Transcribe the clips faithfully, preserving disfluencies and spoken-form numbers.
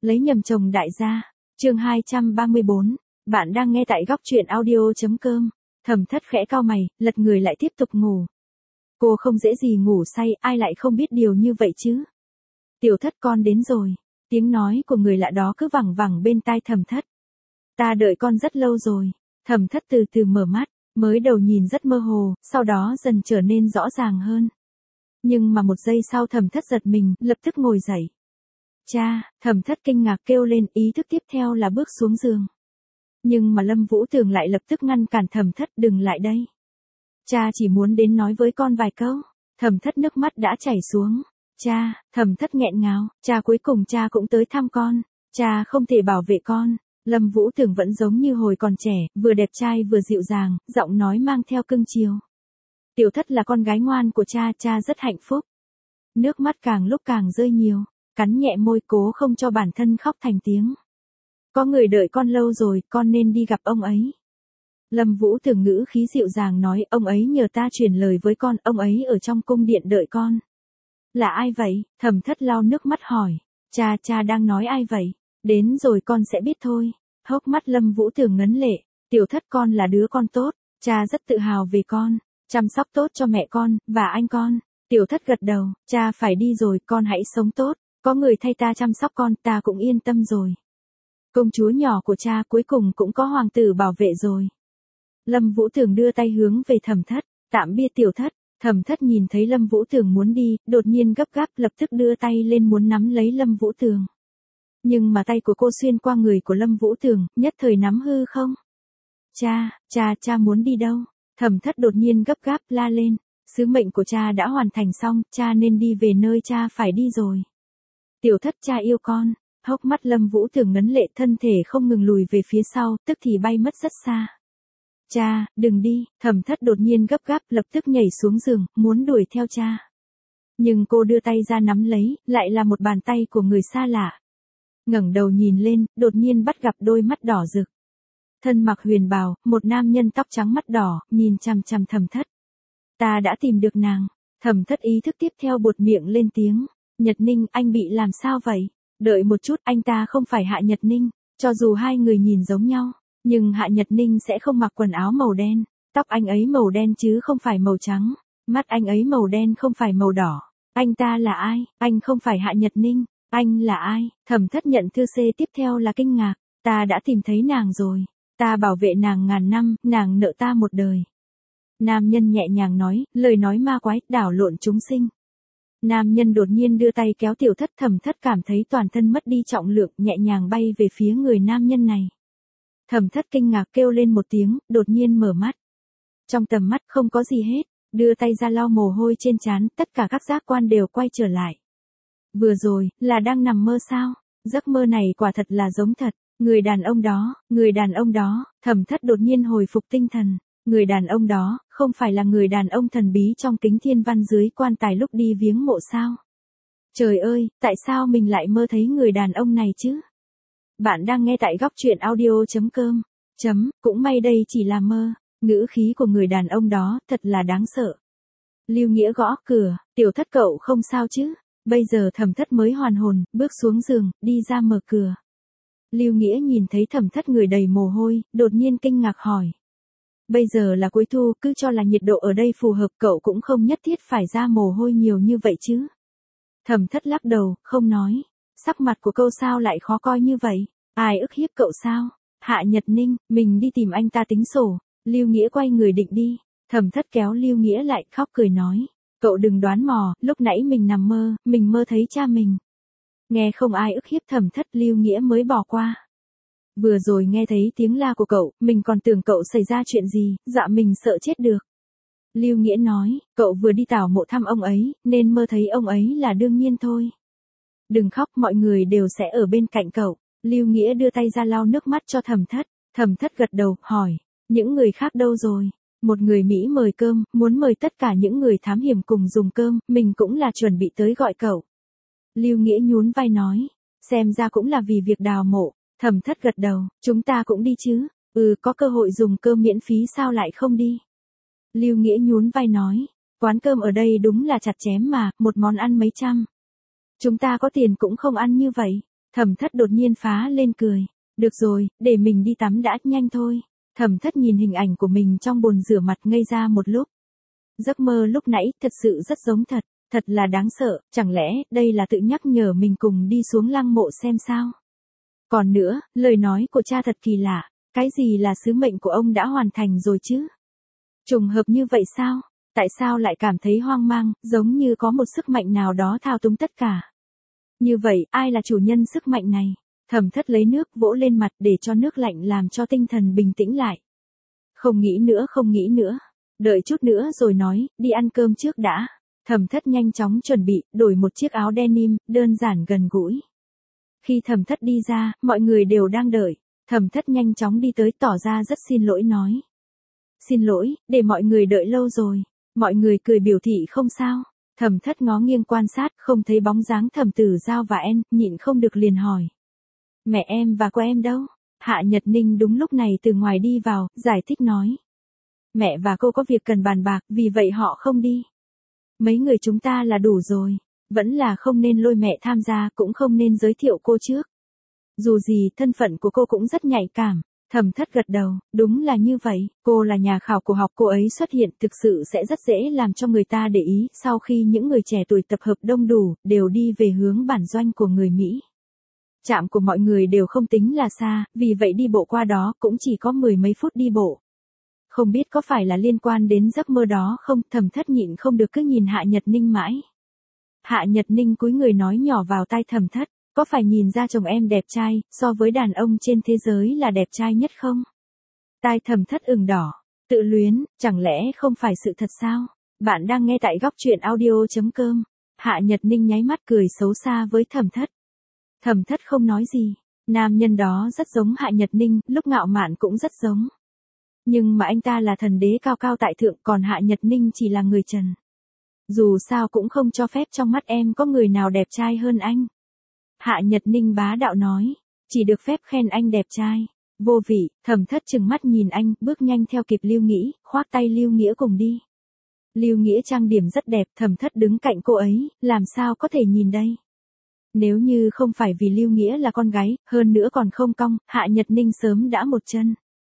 Lấy nhầm chồng đại gia. Chương hai trăm ba mươi bốn. Bạn đang nghe tại góc truyện audio chấm com. Thẩm Thất khẽ cau mày, lật người lại tiếp tục ngủ. Cô không dễ gì ngủ say, ai lại không biết điều như vậy chứ? Tiểu Thất con đến rồi. Tiếng nói của người lạ đó cứ vẳng vẳng bên tai Thẩm Thất. Ta đợi con rất lâu rồi. Thẩm Thất từ từ mở mắt, mới đầu nhìn rất mơ hồ, sau đó dần trở nên rõ ràng hơn. Nhưng mà một giây sau Thẩm Thất giật mình, lập tức ngồi dậy. Cha, Thẩm Thất kinh ngạc kêu lên, ý thức tiếp theo là bước xuống giường. Nhưng mà Lâm Vũ Tường lại lập tức ngăn cản Thẩm Thất, đừng lại đây. Cha chỉ muốn đến nói với con vài câu. Thẩm Thất nước mắt đã chảy xuống. Cha, Thẩm Thất nghẹn ngào, cha cuối cùng cha cũng tới thăm con. Cha không thể bảo vệ con. Lâm Vũ Tường vẫn giống như hồi còn trẻ, vừa đẹp trai vừa dịu dàng, giọng nói mang theo cưng chiều. Tiểu Thất là con gái ngoan của cha, cha rất hạnh phúc. Nước mắt càng lúc càng rơi nhiều, cắn nhẹ môi cố không cho bản thân khóc thành tiếng. Có người đợi con lâu rồi, con nên đi gặp ông ấy. Lâm Vũ Tường ngữ khí dịu dàng nói, ông ấy nhờ ta truyền lời với con, ông ấy ở trong cung điện đợi con. Là ai vậy? Thẩm Thất lau nước mắt hỏi. Cha, cha đang nói ai vậy? Đến rồi con sẽ biết thôi. Hốc mắt Lâm Vũ Tường ngấn lệ. Tiểu Thất con là đứa con tốt, cha rất tự hào về con, chăm sóc tốt cho mẹ con, và anh con. Tiểu Thất gật đầu, cha phải đi rồi, con hãy sống tốt, có người thay ta chăm sóc con, ta cũng yên tâm rồi. Công chúa nhỏ của cha cuối cùng cũng có hoàng tử bảo vệ rồi. Lâm Vũ Tường đưa tay hướng về Thẩm Thất, tạm biệt Tiểu Thất. Thẩm Thất nhìn thấy Lâm Vũ Tường muốn đi, đột nhiên gấp gáp lập tức đưa tay lên muốn nắm lấy Lâm Vũ Tường. Nhưng mà tay của cô xuyên qua người của Lâm Vũ Tường, nhất thời nắm hư không. Cha, cha, cha muốn đi đâu? Thẩm Thất đột nhiên gấp gáp la lên. Sứ mệnh của cha đã hoàn thành xong, cha nên đi về nơi cha phải đi rồi. Tiểu Thất, cha yêu con. Hốc mắt Lâm Vũ Tường ngấn lệ, thân thể không ngừng lùi về phía sau, tức thì bay mất rất xa. Cha, đừng đi. Thẩm Thất đột nhiên gấp gáp lập tức nhảy xuống giường, muốn đuổi theo cha. Nhưng cô đưa tay ra nắm lấy, lại là một bàn tay của người xa lạ. Ngẩng đầu nhìn lên, đột nhiên bắt gặp đôi mắt đỏ rực. Thân mặc huyền bào, một nam nhân tóc trắng mắt đỏ, nhìn chằm chằm Thẩm Thất. Ta đã tìm được nàng. Thẩm Thất ý thức tiếp theo buột miệng lên tiếng. Nhật Ninh, anh bị làm sao vậy? Đợi một chút, anh ta không phải Hạ Nhật Ninh. Cho dù hai người nhìn giống nhau, nhưng Hạ Nhật Ninh sẽ không mặc quần áo màu đen. Tóc anh ấy màu đen chứ không phải màu trắng. Mắt anh ấy màu đen không phải màu đỏ. Anh ta là ai? Anh không phải Hạ Nhật Ninh. Anh là ai? Thẩm Thất nhận thư C tiếp theo là kinh ngạc. Ta đã tìm thấy nàng rồi. Ta bảo vệ nàng ngàn năm, nàng nợ ta một đời. Nam nhân nhẹ nhàng nói, lời nói ma quái, đảo lộn chúng sinh. Nam nhân đột nhiên đưa tay kéo Tiểu Thất, Thẩm Thất cảm thấy toàn thân mất đi trọng lượng, nhẹ nhàng bay về phía người nam nhân này. Thẩm Thất kinh ngạc kêu lên một tiếng, đột nhiên mở mắt. Trong tầm mắt không có gì hết, đưa tay ra lau mồ hôi trên trán, tất cả các giác quan đều quay trở lại. Vừa rồi, là đang nằm mơ sao? Giấc mơ này quả thật là giống thật. Người đàn ông đó, người đàn ông đó, Thẩm Thất đột nhiên hồi phục tinh thần. Người đàn ông đó, không phải là người đàn ông thần bí trong kính thiên văn dưới quan tài lúc đi viếng mộ sao? Trời ơi, tại sao mình lại mơ thấy người đàn ông này chứ? Bạn đang nghe tại góc truyện audio chấm com. Chấm, cũng may đây chỉ là mơ. Ngữ khí của người đàn ông đó, thật là đáng sợ. Lưu Nghĩa gõ cửa, Tiểu Thất cậu không sao chứ? Bây giờ Thẩm Thất mới hoàn hồn, bước xuống giường, đi ra mở cửa. Lưu Nghĩa nhìn thấy Thẩm Thất người đầy mồ hôi, đột nhiên kinh ngạc hỏi. Bây giờ là cuối thu, cứ cho là nhiệt độ ở đây phù hợp, cậu cũng không nhất thiết phải ra mồ hôi nhiều như vậy chứ. Thẩm Thất lắc đầu, không nói. Sắc mặt của cậu sao lại khó coi như vậy? Ai ức hiếp cậu sao? Hạ Nhật Ninh, mình đi tìm anh ta tính sổ. Lưu Nghĩa quay người định đi. Thẩm Thất kéo Lưu Nghĩa lại, khóc cười nói. Cậu đừng đoán mò, lúc nãy mình nằm mơ, mình mơ thấy cha mình. Nghe không ai ức hiếp Thẩm Thất, Lưu Nghĩa mới bỏ qua. Vừa rồi nghe thấy tiếng la của cậu, mình còn tưởng cậu xảy ra chuyện gì, dọa mình sợ chết được. Lưu Nghĩa nói, cậu vừa đi tảo mộ thăm ông ấy, nên mơ thấy ông ấy là đương nhiên thôi. Đừng khóc, mọi người đều sẽ ở bên cạnh cậu. Lưu Nghĩa đưa tay ra lau nước mắt cho Thẩm Thất. Thẩm Thất gật đầu, hỏi, những người khác đâu rồi? Một người Mỹ mời cơm, muốn mời tất cả những người thám hiểm cùng dùng cơm, mình cũng là chuẩn bị tới gọi cậu. Lưu Nghĩa nhún vai nói, xem ra cũng là vì việc đào mộ. Thẩm Thất gật đầu, chúng ta cũng đi chứ? Ừ, có cơ hội dùng cơm miễn phí sao lại không đi? Lưu Nghĩa nhún vai nói, quán cơm ở đây đúng là chặt chém mà, một món ăn mấy trăm. Chúng ta có tiền cũng không ăn như vậy. Thẩm Thất đột nhiên phá lên cười. Được rồi, để mình đi tắm đã, nhanh thôi. Thẩm Thất nhìn hình ảnh của mình trong bồn rửa mặt ngây ra một lúc. Giấc mơ lúc nãy thật sự rất giống thật, thật là đáng sợ, chẳng lẽ đây là tự nhắc nhở mình cùng đi xuống lăng mộ xem sao? Còn nữa, lời nói của cha thật kỳ lạ, cái gì là sứ mệnh của ông đã hoàn thành rồi chứ? Trùng hợp như vậy sao? Tại sao lại cảm thấy hoang mang, giống như có một sức mạnh nào đó thao túng tất cả? Như vậy, ai là chủ nhân sức mạnh này? Thẩm Thất lấy nước vỗ lên mặt để cho nước lạnh làm cho tinh thần bình tĩnh lại. Không nghĩ nữa, không nghĩ nữa. Đợi chút nữa rồi nói, đi ăn cơm trước đã. Thẩm Thất nhanh chóng chuẩn bị, đổi một chiếc áo denim, đơn giản gần gũi. Khi Thẩm Thất đi ra, mọi người đều đang đợi. Thẩm Thất nhanh chóng đi tới tỏ ra rất xin lỗi nói. Xin lỗi, để mọi người đợi lâu rồi. Mọi người cười biểu thị không sao. Thẩm Thất ngó nghiêng quan sát, không thấy bóng dáng Thẩm Tử Giao và En, nhịn không được liền hỏi. Mẹ em và cô em đâu? Hạ Nhật Ninh đúng lúc này từ ngoài đi vào, giải thích nói. Mẹ và cô có việc cần bàn bạc, vì vậy họ không đi. Mấy người chúng ta là đủ rồi. Vẫn là không nên lôi mẹ tham gia, cũng không nên giới thiệu cô trước. Dù gì, thân phận của cô cũng rất nhạy cảm. Thẩm Thất gật đầu, đúng là như vậy, cô là nhà khảo cổ học, cô ấy xuất hiện thực sự sẽ rất dễ làm cho người ta để ý. Sau khi những người trẻ tuổi tập hợp đông đủ, đều đi về hướng bản doanh của người Mỹ. Trạm của mọi người đều không tính là xa, vì vậy đi bộ qua đó cũng chỉ có mười mấy phút đi bộ. Không biết có phải là liên quan đến giấc mơ đó không, Thẩm Thất nhịn không được cứ nhìn Hạ Nhật Ninh mãi. Hạ Nhật Ninh cúi người nói nhỏ vào tai Thẩm Thất, có phải nhìn ra chồng em đẹp trai, so với đàn ông trên thế giới là đẹp trai nhất không? Tai Thẩm Thất ửng đỏ, tự luyến, chẳng lẽ không phải sự thật sao? Bạn đang nghe tại góc truyện audio chấm com. Hạ Nhật Ninh nháy mắt cười xấu xa với Thẩm Thất. Thẩm Thất không nói gì, nam nhân đó rất giống Hạ Nhật Ninh, lúc ngạo mạn cũng rất giống. Nhưng mà anh ta là thần đế cao cao tại thượng, còn Hạ Nhật Ninh chỉ là người trần. Dù sao cũng không cho phép trong mắt em có người nào đẹp trai hơn anh. Hạ Nhật Ninh bá đạo nói, chỉ được phép khen anh đẹp trai. Vô vị, Thẩm Thất trừng mắt nhìn anh, bước nhanh theo kịp Lưu Nghĩ, khoác tay Lưu Nghĩa cùng đi. Lưu Nghĩa trang điểm rất đẹp, Thẩm Thất đứng cạnh cô ấy, làm sao có thể nhìn đây? Nếu như không phải vì Lưu Nghĩa là con gái, hơn nữa còn không cong, Hạ Nhật Ninh sớm đã một chân.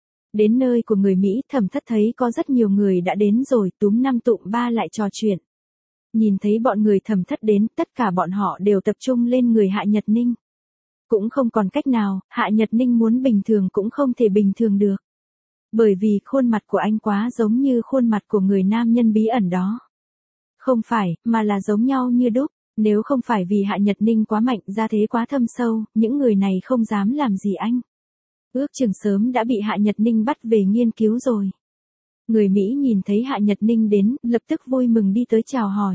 Đến nơi của người Mỹ, Thẩm Thất thấy có rất nhiều người đã đến rồi, túm năm tụm ba lại trò chuyện. Nhìn thấy bọn người Thẩm Thất đến, tất cả bọn họ đều tập trung lên người Hạ Nhật Ninh. Cũng không còn cách nào, Hạ Nhật Ninh muốn bình thường cũng không thể bình thường được. Bởi vì khuôn mặt của anh quá giống như khuôn mặt của người nam nhân bí ẩn đó. Không phải, mà là giống nhau như đúc. Nếu không phải vì Hạ Nhật Ninh quá mạnh, ra thế quá thâm sâu, những người này không dám làm gì anh. Ước chừng sớm đã bị Hạ Nhật Ninh bắt về nghiên cứu rồi. Người Mỹ nhìn thấy Hạ Nhật Ninh đến, lập tức vui mừng đi tới chào hỏi.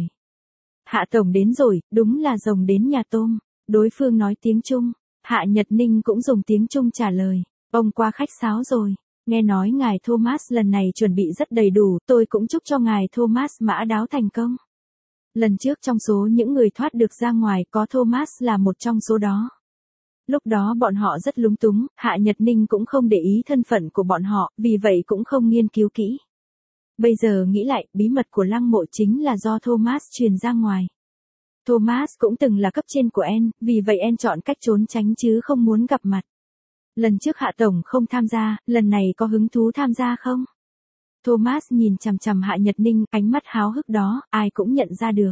Hạ Tổng đến rồi, đúng là rồng đến nhà tôm. Đối phương nói tiếng Trung. Hạ Nhật Ninh cũng dùng tiếng Trung trả lời. Ông qua khách sáo rồi. Nghe nói ngài Thomas lần này chuẩn bị rất đầy đủ, tôi cũng chúc cho ngài Thomas mã đáo thành công. Lần trước trong số những người thoát được ra ngoài có Thomas là một trong số đó. Lúc đó bọn họ rất lúng túng, Hạ Nhật Ninh cũng không để ý thân phận của bọn họ, vì vậy cũng không nghiên cứu kỹ. Bây giờ nghĩ lại, bí mật của lăng mộ chính là do Thomas truyền ra ngoài. Thomas cũng từng là cấp trên của En, vì vậy En chọn cách trốn tránh chứ không muốn gặp mặt. Lần trước Hạ Tổng không tham gia, lần này có hứng thú tham gia không? Thomas nhìn chằm chằm Hạ Nhật Ninh, ánh mắt háo hức đó, ai cũng nhận ra được.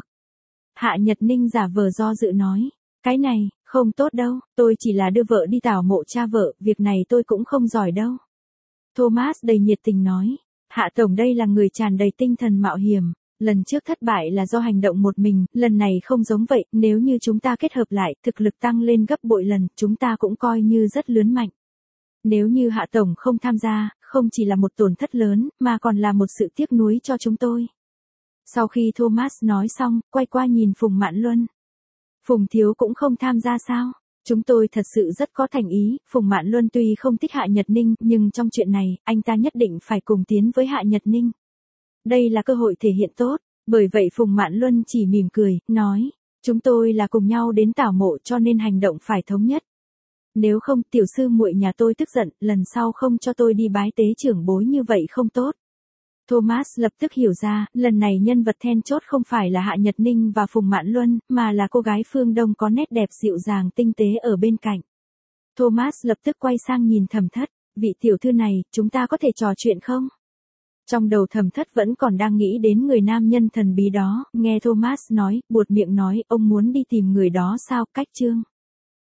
Hạ Nhật Ninh giả vờ do dự nói, cái này, không tốt đâu, tôi chỉ là đưa vợ đi tảo mộ cha vợ, việc này tôi cũng không giỏi đâu. Thomas đầy nhiệt tình nói, Hạ Tổng đây là người tràn đầy tinh thần mạo hiểm, lần trước thất bại là do hành động một mình, lần này không giống vậy, nếu như chúng ta kết hợp lại, thực lực tăng lên gấp bội lần, chúng ta cũng coi như rất lớn mạnh. Nếu như Hạ Tổng không tham gia, không chỉ là một tổn thất lớn, mà còn là một sự tiếc nuối cho chúng tôi. Sau khi Thomas nói xong, quay qua nhìn Phùng Mạn Luân. Phùng Thiếu cũng không tham gia sao? Chúng tôi thật sự rất có thành ý, Phùng Mạn Luân tuy không thích Hạ Nhật Ninh, nhưng trong chuyện này, anh ta nhất định phải cùng tiến với Hạ Nhật Ninh. Đây là cơ hội thể hiện tốt, bởi vậy Phùng Mạn Luân chỉ mỉm cười, nói, chúng tôi là cùng nhau đến tảo mộ cho nên hành động phải thống nhất. Nếu không, tiểu sư muội nhà tôi tức giận, lần sau không cho tôi đi bái tế trưởng bối như vậy không tốt. Thomas lập tức hiểu ra, lần này nhân vật then chốt không phải là Hạ Nhật Ninh và Phùng Mạn Luân, mà là cô gái phương Đông có nét đẹp dịu dàng tinh tế ở bên cạnh. Thomas lập tức quay sang nhìn Thẩm Thất, vị tiểu thư này, chúng ta có thể trò chuyện không? Trong đầu Thẩm Thất vẫn còn đang nghĩ đến người nam nhân thần bí đó, nghe Thomas nói, buột miệng nói, ông muốn đi tìm người đó sao, cách Trương.